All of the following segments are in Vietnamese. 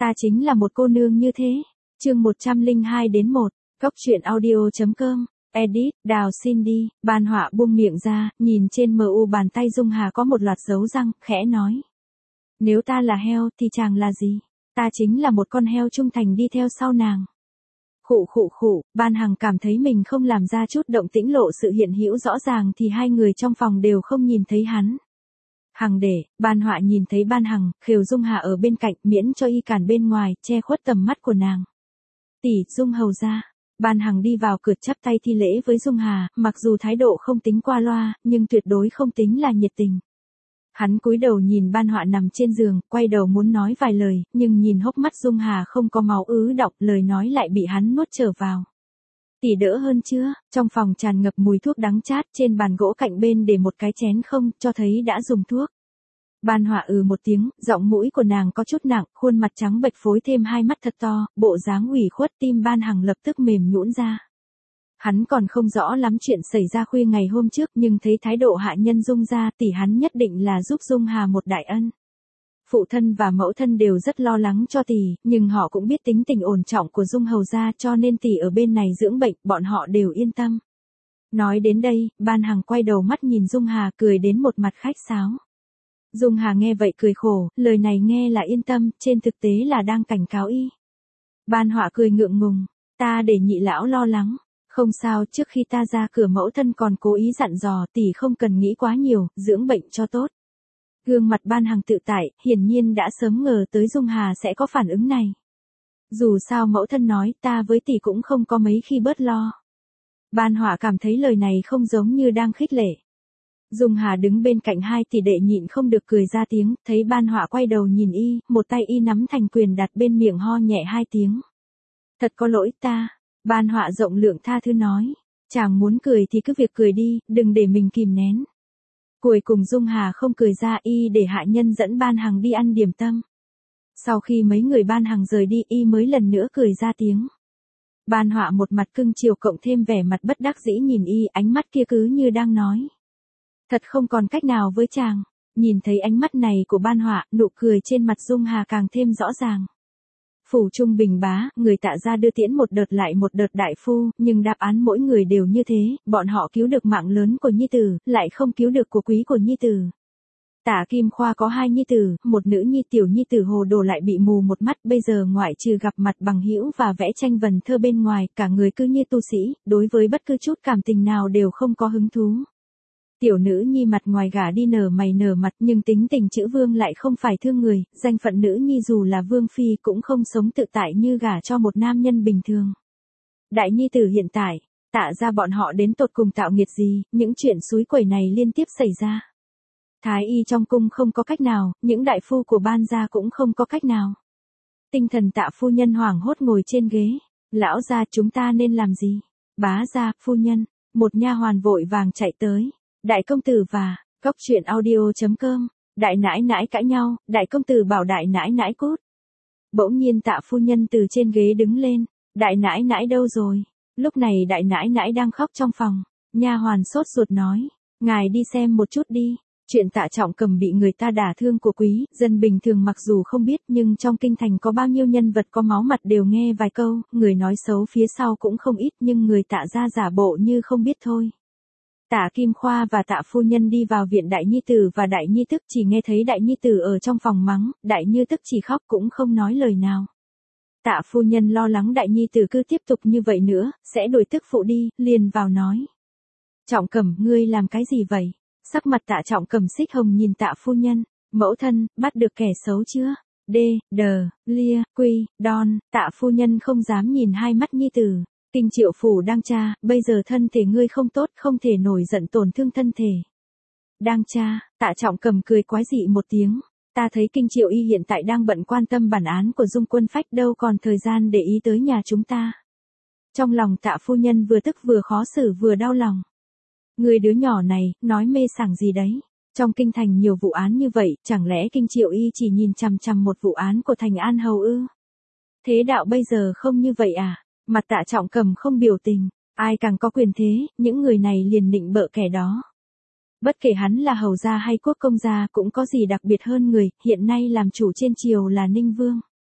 Ta chính là một cô nương như thế. Chương 102-1, Góc truyện audio.com. Edit, Đào xin đi. Ban Họa buông miệng ra, nhìn trên mu bàn tay Dung Hà có một loạt dấu răng, khẽ nói. Nếu ta là heo thì chàng là gì? Ta chính là một con heo trung thành đi theo sau nàng. Khụ, Ban Hằng cảm thấy mình không làm ra chút động tĩnh lộ sự hiện hữu rõ ràng thì hai người trong phòng đều không nhìn thấy hắn. Hằng để, Ban Họa nhìn thấy Ban Hằng, khều Dung Hà ở bên cạnh miễn cho y cản bên ngoài, che khuất tầm mắt của nàng. Tỷ, Dung hầu ra. Ban Hằng đi vào cửa chắp tay thi lễ với Dung Hà, mặc dù thái độ không tính qua loa, nhưng tuyệt đối không tính là nhiệt tình. Hắn cúi đầu nhìn Ban Họa nằm trên giường, quay đầu muốn nói vài lời, nhưng nhìn hốc mắt Dung Hà không có máu ứ đọng, lời nói lại bị hắn nuốt trở vào. Tỷ đỡ hơn chưa? Trong phòng tràn ngập mùi thuốc đắng chát, trên bàn gỗ cạnh bên để một cái chén không, cho thấy đã dùng thuốc. Ban Họa một tiếng, giọng mũi của nàng có chút nặng, khuôn mặt trắng bệch phối thêm hai mắt thật to, bộ dáng ủy khuất, tim Ban Hằng lập tức mềm nhũn ra. Hắn còn không rõ lắm chuyện xảy ra khuya ngày hôm trước, nhưng thấy thái độ hạ nhân Dung ra, tỷ hắn nhất định là giúp Dung Hà một đại ân. Phụ thân và mẫu thân đều rất lo lắng cho tỷ, nhưng họ cũng biết tính tình ổn trọng của Dung hầu gia, cho nên tỷ ở bên này dưỡng bệnh, bọn họ đều yên tâm. Nói đến đây, Ban Hằng quay đầu mắt nhìn Dung Hà, cười đến một mặt khách sáo. Dung Hà nghe vậy cười khổ, lời này nghe là yên tâm, trên thực tế là đang cảnh cáo y. Ban Họa cười ngượng ngùng, ta để nhị lão lo lắng. Không sao, trước khi ta ra cửa mẫu thân còn cố ý dặn dò tỷ không cần nghĩ quá nhiều, dưỡng bệnh cho tốt. Gương mặt Ban Hằng tự tại, hiển nhiên đã sớm ngờ tới Dung Hà sẽ có phản ứng này. Dù sao mẫu thân nói, ta với tỷ cũng không có mấy khi bớt lo. Ban Họa cảm thấy lời này không giống như đang khích lệ. Dung Hà đứng bên cạnh hai tỷ đệ nhịn không được cười ra tiếng, thấy Ban Họa quay đầu nhìn y, một tay y nắm thành quyền đặt bên miệng ho nhẹ hai tiếng. Thật có lỗi ta. Ban Họa rộng lượng tha thứ nói, chàng muốn cười thì cứ việc cười đi, đừng để mình kìm nén. Cuối cùng Dung Hà không cười ra, y để hạ nhân dẫn Ban Hằng đi ăn điểm tâm. Sau khi mấy người Ban Hằng rời đi, y mới lần nữa cười ra tiếng. Ban Họa một mặt cưng chiều cộng thêm vẻ mặt bất đắc dĩ nhìn y, ánh mắt kia cứ như đang nói. Thật không còn cách nào với chàng. Nhìn thấy ánh mắt này của Ban Họa, nụ cười trên mặt Dung Hà càng thêm rõ ràng. Phủ Trung Bình Bá, người Tạ gia đưa tiễn một đợt lại một đợt đại phu, nhưng đáp án mỗi người đều như thế, bọn họ cứu được mạng lớn của nhi tử, lại không cứu được của quý của nhi tử. Tạ Kim Khoa có hai nhi tử, một nữ nhi tiểu nhi tử hồ đồ lại bị mù một mắt, bây giờ ngoại trừ gặp mặt bằng hữu và vẽ tranh vần thơ bên ngoài, cả người cứ như tu sĩ, đối với bất cứ chút cảm tình nào đều không có hứng thú. Tiểu nữ nhi mặt ngoài gả đi nở mày nở mặt, nhưng tính tình chữ Vương lại không phải thương người, danh phận nữ nhi dù là Vương phi cũng không sống tự tại như gả cho một nam nhân bình thường. Đại nhi tử hiện tại, Tạ ra bọn họ đến tột cùng tạo nghiệt gì, những chuyện xúi quẩy này liên tiếp xảy ra. Thái y trong cung không có cách nào, những đại phu của Ban gia cũng không có cách nào. Tinh thần Tạ phu nhân hoảng hốt ngồi trên ghế. Lão gia, chúng ta nên làm gì? Bá gia, phu nhân, một nha hoàn vội vàng chạy tới. Đại công tử và Góc truyện audio.com. Đại nãi nãi cãi nhau, đại công tử bảo đại nãi nãi cút. Bỗng nhiên Tạ phu nhân từ trên ghế đứng lên. Đại nãi nãi đâu rồi? Lúc này đại nãi nãi đang khóc trong phòng. Nha hoàn sốt ruột nói, ngài đi xem một chút đi. Chuyện Tạ Trọng Cầm bị người ta đả thương của quý, dân bình thường mặc dù không biết, nhưng trong kinh thành có bao nhiêu nhân vật có máu mặt đều nghe vài câu, người nói xấu phía sau cũng không ít, nhưng người Tạ gia giả bộ như không biết thôi. Tạ Kim Khoa và Tạ phu nhân đi vào viện đại nhi tử và đại nhi tức, chỉ nghe thấy đại nhi tử ở trong phòng mắng, đại nhi tức chỉ khóc cũng không nói lời nào. Tạ phu nhân lo lắng đại nhi tử cứ tiếp tục như vậy nữa, sẽ đuổi tức phụ đi, liền vào nói. Trọng Cầm, ngươi làm cái gì vậy? Sắc mặt Tạ Trọng Cầm xích hồng nhìn Tạ phu nhân, mẫu thân, bắt được kẻ xấu chưa? Lia, Quy, Đon, Tạ phu nhân không dám nhìn hai mắt nhi tử. Kinh Triệu phủ đang tra, bây giờ thân thể ngươi không tốt, không thể nổi giận tổn thương thân thể. Đang tra, Tạ Trọng Cầm cười quái dị một tiếng. Ta thấy Kinh Triệu y hiện tại đang bận quan tâm bản án của Dung Quân Phách, đâu còn thời gian để ý tới nhà chúng ta. Trong lòng Tạ phu nhân vừa tức vừa khó xử vừa đau lòng. Người đứa nhỏ này, nói mê sảng gì đấy. Trong kinh thành nhiều vụ án như vậy, chẳng lẽ Kinh Triệu y chỉ nhìn chằm chằm một vụ án của Thành An Hầu ư? Thế đạo bây giờ không như vậy à? Mặt Tạ Trọng Cầm không biểu tình, ai càng có quyền thế, những người này liền nịnh bợ kẻ đó. Bất kể hắn là hầu gia hay quốc công gia cũng có gì đặc biệt hơn người, hiện nay làm chủ trên triều là Ninh Vương.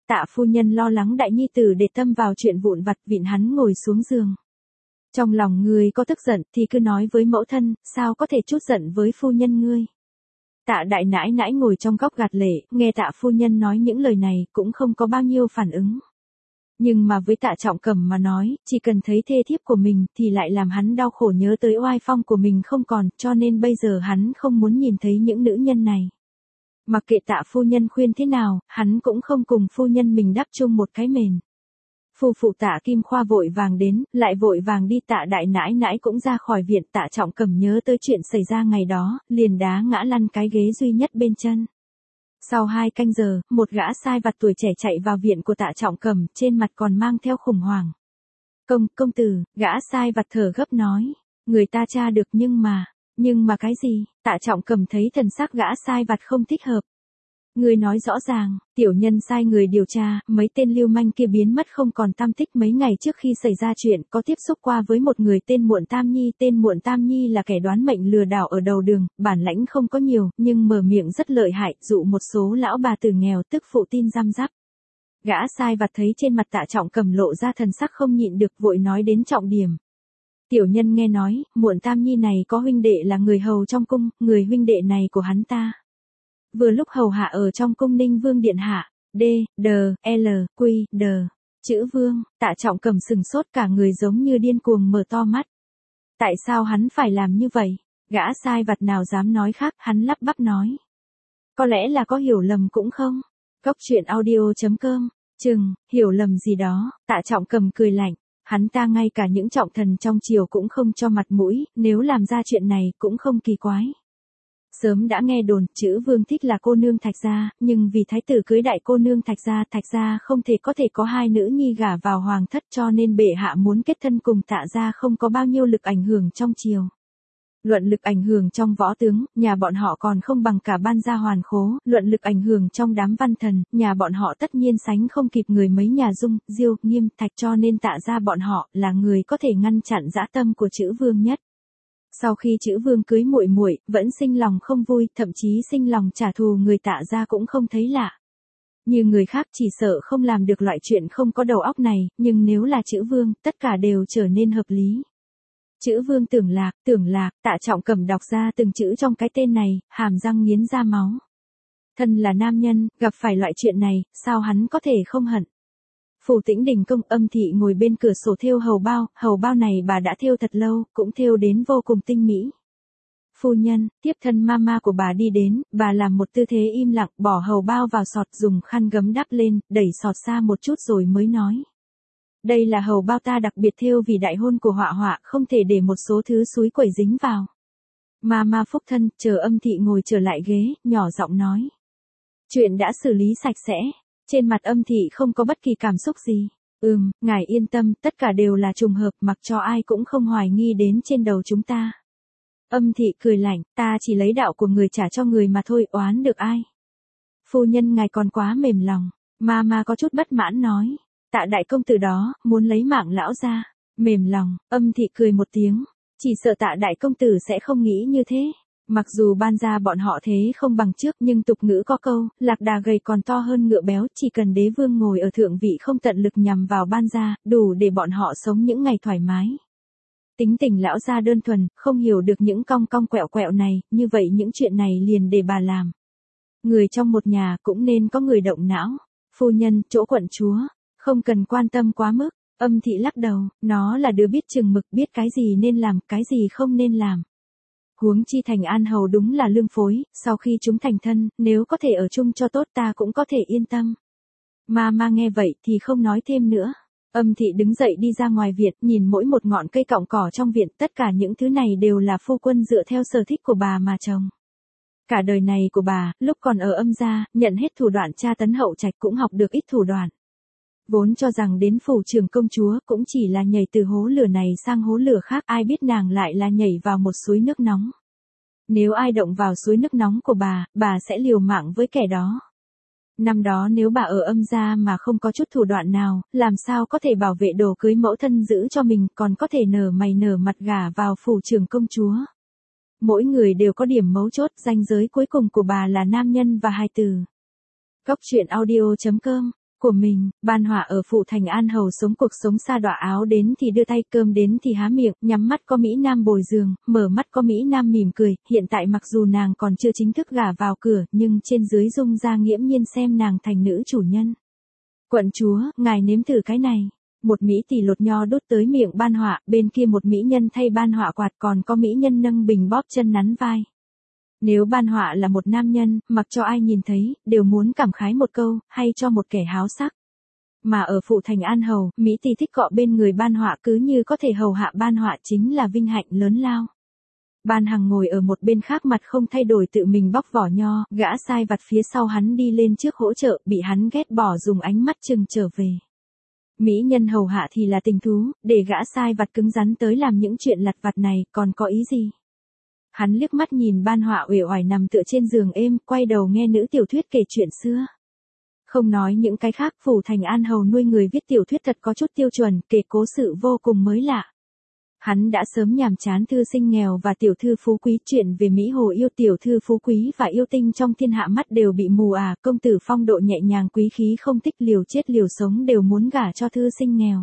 Tạ phu nhân lo lắng đại nhi tử để tâm vào chuyện vụn vặt, vịn hắn ngồi xuống giường. Trong lòng ngươi có tức giận thì cứ nói với mẫu thân, sao có thể chút giận với phu nhân ngươi. Tạ đại nãi nãi ngồi trong góc gạt lệ, nghe tạ phu nhân nói những lời này cũng không có bao nhiêu phản ứng. Nhưng mà với Tạ Trọng Cẩm mà nói, chỉ cần thấy thê thiếp của mình thì lại làm hắn đau khổ, nhớ tới oai phong của mình không còn, cho nên bây giờ hắn không muốn nhìn thấy những nữ nhân này. Mặc kệ Tạ phu nhân khuyên thế nào, hắn cũng không cùng phu nhân mình đắp chung một cái mền. Phu phụ Tạ Kim Khoa vội vàng đến, lại vội vàng đi. Tạ đại nãi nãi cũng ra khỏi viện. Tạ Trọng Cẩm nhớ tới chuyện xảy ra ngày đó, liền đá ngã lăn cái ghế duy nhất bên chân. Sau 2 canh giờ, một gã sai vặt tuổi trẻ chạy vào viện của Tạ Trọng Cẩm, trên mặt còn mang theo khủng hoảng. Công tử, gã sai vặt thở gấp nói, người ta tra được nhưng mà cái gì? Tạ Trọng Cẩm thấy thần sắc gã sai vặt không thích hợp. Người nói rõ ràng, tiểu nhân sai người điều tra, mấy tên lưu manh kia biến mất không còn tăm tích. Mấy ngày trước khi xảy ra chuyện, có tiếp xúc qua với một người tên Muộn Tam Nhi. Tên Muộn Tam Nhi là kẻ đoán mệnh lừa đảo ở đầu đường, bản lãnh không có nhiều, nhưng mở miệng rất lợi hại, dụ một số lão bà tử nghèo tức phụ tin răm rắp. Gã sai vặt thấy trên mặt Tạ Trọng Cẩm lộ ra thần sắc không nhịn được, vội nói đến trọng điểm. Tiểu nhân nghe nói, Muộn Tam Nhi này có huynh đệ là người hầu trong cung, người huynh đệ này của hắn ta vừa lúc hầu hạ ở trong cung Ninh Vương điện hạ. D, chữ Vương. Tạ Trọng Cẩm sừng sốt, cả người giống như điên cuồng mở to mắt. Tại sao hắn phải làm như vậy? Gã sai vặt nào dám nói khác, hắn lắp bắp nói. Có lẽ là có hiểu lầm cũng không. Cốc truyện audio.com. Hiểu lầm gì đó. Tạ Trọng Cẩm cười lạnh. Hắn ta ngay cả những trọng thần trong triều cũng không cho mặt mũi, nếu làm ra chuyện này cũng không kỳ quái. Sớm đã nghe đồn, chữ Vương thích là cô nương Thạch gia, nhưng vì thái tử cưới đại cô nương Thạch gia không thể có 2 nữ nhi gả vào hoàng thất, cho nên bệ hạ muốn kết thân cùng Tạ gia, không có bao nhiêu lực ảnh hưởng trong triều. Luận lực ảnh hưởng trong võ tướng, nhà bọn họ còn không bằng cả Ban Gia Hoàn Khố. Luận lực ảnh hưởng trong đám văn thần, nhà bọn họ tất nhiên sánh không kịp người mấy nhà Dung, Diêu, Nghiêm, Thạch, cho nên Tạ gia bọn họ là người có thể ngăn chặn dã tâm của chữ Vương nhất. Sau khi chữ Vương cưới muội muội, vẫn sinh lòng không vui, thậm chí sinh lòng trả thù người Tạ gia cũng không thấy lạ. Như người khác chỉ sợ không làm được loại chuyện không có đầu óc này, nhưng nếu là chữ Vương, tất cả đều trở nên hợp lý. Chữ Vương Tưởng Lạc, Tạ Trọng Cẩm đọc ra từng chữ trong cái tên này, hàm răng nghiến ra máu. Thân là nam nhân, gặp phải loại chuyện này, sao hắn có thể không hận? Phủ Tĩnh Đình Cung, Âm Thị ngồi bên cửa sổ thêu hầu bao này bà đã thêu thật lâu, cũng thêu đến vô cùng tinh mỹ. Phu nhân, tiếp thân mama của bà đi đến, bà làm một tư thế im lặng, bỏ hầu bao vào sọt, dùng khăn gấm đắp lên, đẩy sọt xa một chút rồi mới nói. Đây là hầu bao ta đặc biệt thêu vì đại hôn của Họa, không thể để một số thứ xúi quẩy dính vào. Mama phúc thân, chờ Âm Thị ngồi trở lại ghế, nhỏ giọng nói. Chuyện đã xử lý sạch sẽ. Trên mặt Âm Thị không có bất kỳ cảm xúc gì. Ngài yên tâm, tất cả đều là trùng hợp, mặc cho ai cũng không hoài nghi đến trên đầu chúng ta. Âm Thị cười lạnh, ta chỉ lấy đạo của người trả cho người mà thôi, oán được ai. Phu nhân ngài còn quá mềm lòng. Mama có chút bất mãn nói. Tạ đại công tử đó, muốn lấy mạng lão ra. Mềm lòng. Âm Thị cười một tiếng. Chỉ sợ Tạ đại công tử sẽ không nghĩ như thế. Mặc dù Ban Gia bọn họ thế không bằng trước, nhưng tục ngữ có câu, lạc đà gầy còn to hơn ngựa béo, chỉ cần đế vương ngồi ở thượng vị không tận lực nhằm vào Ban Gia, đủ để bọn họ sống những ngày thoải mái. Tính tình lão gia đơn thuần, không hiểu được những cong cong quẹo quẹo này, như vậy những chuyện này liền để bà làm. Người trong một nhà cũng nên có người động não. Phu nhân, chỗ quận chúa, không cần quan tâm quá mức. Âm Thị lắc đầu, nó là đứa biết chừng mực, biết cái gì nên làm, cái gì không nên làm. Huống chi Thành An hầu đúng là lương phối, sau khi chúng thành thân, nếu có thể ở chung cho tốt ta cũng có thể yên tâm. Mama nghe vậy thì không nói thêm nữa. Âm Thị đứng dậy đi ra ngoài viện, nhìn mỗi một ngọn cây cọng cỏ trong viện, tất cả những thứ này đều là phu quân dựa theo sở thích của bà mà trồng. Cả đời này của bà, lúc còn ở Âm gia, nhận hết thủ đoạn tra tấn hậu trạch, cũng học được ít thủ đoạn. Vốn cho rằng đến phủ trưởng công chúa cũng chỉ là nhảy từ hố lửa này sang hố lửa khác, ai biết nàng lại là nhảy vào một suối nước nóng. Nếu ai động vào suối nước nóng của bà sẽ liều mạng với kẻ đó. Năm đó nếu bà ở Âm gia mà không có chút thủ đoạn nào, làm sao có thể bảo vệ đồ cưới mẫu thân giữ cho mình, còn có thể nở mày nở mặt gả vào phủ trưởng công chúa. Mỗi người đều có điểm mấu chốt, ranh giới cuối cùng của bà là nam nhân và hài tử. Cốc truyện audio.com của mình. Ban Họa ở Phụ Thành An Hầu sống cuộc sống sa đọa, áo đến thì đưa tay, cơm đến thì há miệng, nhắm mắt có Mỹ Nam bồi giường, mở mắt có Mỹ Nam mỉm cười. Hiện tại mặc dù nàng còn chưa chính thức gả vào cửa, nhưng trên dưới Dung gia nghiễm nhiên xem nàng thành nữ chủ nhân. Quận chúa, ngài nếm thử cái này. Một Mỹ tỷ lột nho đút tới miệng Ban Họa, bên kia một mỹ nhân thay Ban Họa quạt, còn có mỹ nhân nâng bình bóp chân nắn vai. Nếu Ban Họa là một nam nhân, mặc cho ai nhìn thấy, đều muốn cảm khái một câu, hay cho một kẻ háo sắc. Mà ở Phụ Thành An Hầu, Mỹ tỷ thích cọ bên người Ban Họa, cứ như có thể hầu hạ Ban Họa chính là vinh hạnh lớn lao. Ban Hằng ngồi ở một bên khác, mặt không thay đổi tự mình bóc vỏ nho, gã sai vặt phía sau hắn đi lên trước hỗ trợ, bị hắn ghét bỏ dùng ánh mắt chừng trở về. Mỹ nhân hầu hạ thì là tình thú, để gã sai vặt cứng rắn tới làm những chuyện lặt vặt này, còn có ý gì? Hắn liếc mắt nhìn Ban Họa uể oải nằm tựa trên giường êm, quay đầu nghe nữ tiểu thuyết kể chuyện xưa. Không nói những cái khác, Phủ Thành An Hầu nuôi người viết tiểu thuyết thật có chút tiêu chuẩn, kể cố sự vô cùng mới lạ. Hắn đã sớm nhàm chán thư sinh nghèo và tiểu thư phú quý, chuyện về Mỹ Hồ yêu tiểu thư phú quý và yêu tinh trong thiên hạ mắt đều bị mù công tử phong độ nhẹ nhàng quý khí không thích, liều chết liều sống đều muốn gả cho thư sinh nghèo.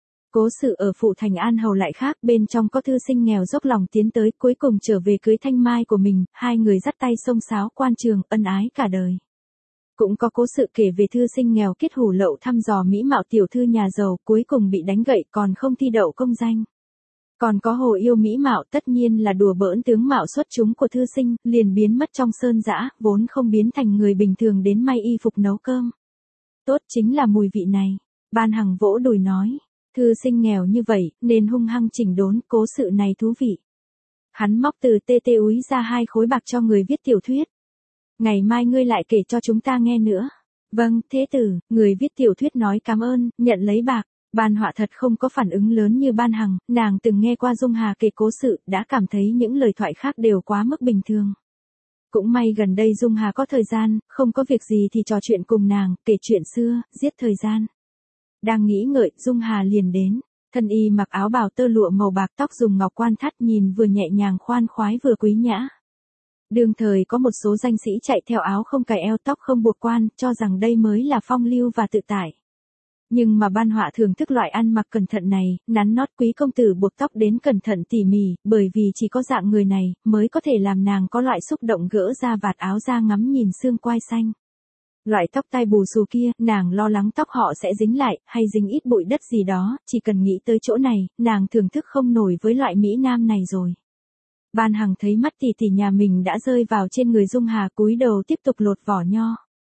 Cố sự ở Phụ Thành An Hầu lại khác, bên trong có thư sinh nghèo dốc lòng tiến tới, cuối cùng trở về cưới thanh mai của mình, hai người dắt tay xông xáo quan trường, ân ái cả đời. Cũng có cố sự kể về thư sinh nghèo kết hủ lậu thăm dò mỹ mạo tiểu thư nhà giàu, cuối cùng bị đánh gậy còn không thi đậu công danh. Còn có hồ yêu mỹ mạo, tất nhiên là đùa bỡn tướng mạo xuất chúng của thư sinh, liền biến mất trong sơn dã, vốn không biến thành người bình thường đến may y phục nấu cơm. Tốt chính là mùi vị này. Ban Hằng vỗ đùi nói, thư sinh nghèo như vậy, nên hung hăng chỉnh đốn, cố sự này thú vị. Hắn móc từ tê úi ra 2 khối bạc cho người viết tiểu thuyết. Ngày mai ngươi lại kể cho chúng ta nghe nữa. Vâng, thế tử, người viết tiểu thuyết nói cảm ơn, nhận lấy bạc. Ban Họa thật không có phản ứng lớn như Ban Hằng, nàng từng nghe qua Dung Hà kể cố sự, đã cảm thấy những lời thoại khác đều quá mức bình thường. Cũng may gần đây Dung Hà có thời gian, không có việc gì thì trò chuyện cùng nàng, kể chuyện xưa, giết thời gian. Đang nghĩ ngợi, Dung Hà liền đến. Thân y mặc áo bào tơ lụa màu bạc, tóc dùng ngọc quan thắt, nhìn vừa nhẹ nhàng khoan khoái vừa quý nhã. Đương thời có một số danh sĩ chạy theo áo không cài eo, tóc không buộc quan, cho rằng đây mới là phong lưu và tự tại. Nhưng mà Ban Họa thưởng thức loại ăn mặc cẩn thận này, nắn nót quý công tử buộc tóc đến cẩn thận tỉ mỉ, bởi vì chỉ có dạng người này, mới có thể làm nàng có loại xúc động gỡ ra vạt áo ra ngắm nhìn xương quai xanh. Loại tóc tai bù xù kia, nàng lo lắng tóc họ sẽ dính lại, hay dính ít bụi đất gì đó, chỉ cần nghĩ tới chỗ này, nàng thưởng thức không nổi với loại Mỹ Nam này rồi. Ban Hằng thấy mắt tỷ tỷ nhà mình đã rơi vào trên người Dung Hà, cúi đầu tiếp tục lột vỏ nho.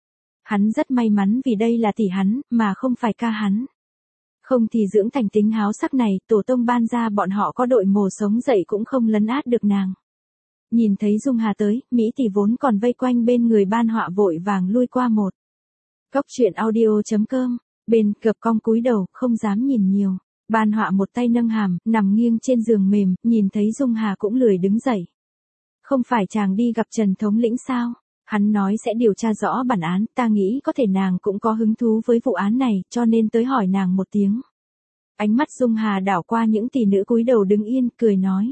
Hắn rất may mắn vì đây là tỷ hắn, mà không phải ca hắn. Không thì dưỡng thành tính háo sắc này, tổ tông Ban gia bọn họ có đội mồ sống dậy cũng không lấn át được nàng. Nhìn thấy Dung Hà tới, Mỹ tỷ vốn còn vây quanh bên người Ban Họa vội vàng lui qua một. Cóc truyện audio.com, bên cập cong cúi đầu, không dám nhìn nhiều. Ban Họa một tay nâng hàm, nằm nghiêng trên giường mềm, nhìn thấy Dung Hà cũng lười đứng dậy. Không phải chàng đi gặp Trần thống lĩnh sao? Hắn nói sẽ điều tra rõ bản án, ta nghĩ có thể nàng cũng có hứng thú với vụ án này, cho nên tới hỏi nàng một tiếng. Ánh mắt Dung Hà đảo qua những tỷ nữ cúi đầu đứng yên, cười nói.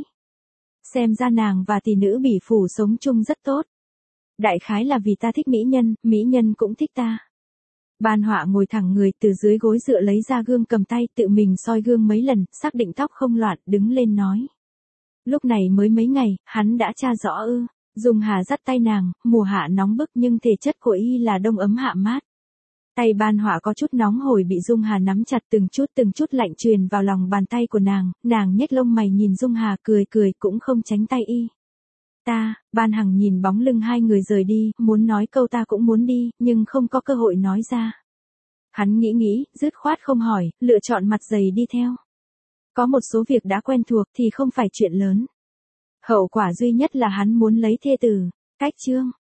Xem ra nàng và tỷ nữ bỉ phủ sống chung rất tốt. Đại khái là vì ta thích mỹ nhân cũng thích ta. Ban Họa ngồi thẳng người, từ dưới gối dựa lấy ra gương cầm tay, tự mình soi gương mấy lần, xác định tóc không loạn, đứng lên nói. Lúc này mới mấy ngày, hắn đã tra rõ ư. Dung Hà dắt tay nàng, mùa hạ nóng bức nhưng thể chất của y là đông ấm hạ mát. Tay Ban Họa có chút nóng hổi bị Dung Hà nắm chặt, từng chút lạnh truyền vào lòng bàn tay của nàng nhếch lông mày nhìn Dung Hà cười cũng không tránh tay y. Ban Hằng nhìn bóng lưng hai người rời đi, muốn nói câu ta cũng muốn đi, nhưng không có cơ hội nói ra. Hắn nghĩ, dứt khoát không hỏi, lựa chọn mặt dày đi theo. Có một số việc đã quen thuộc thì không phải chuyện lớn. Hậu quả duy nhất là hắn muốn lấy thê tử. Cách chương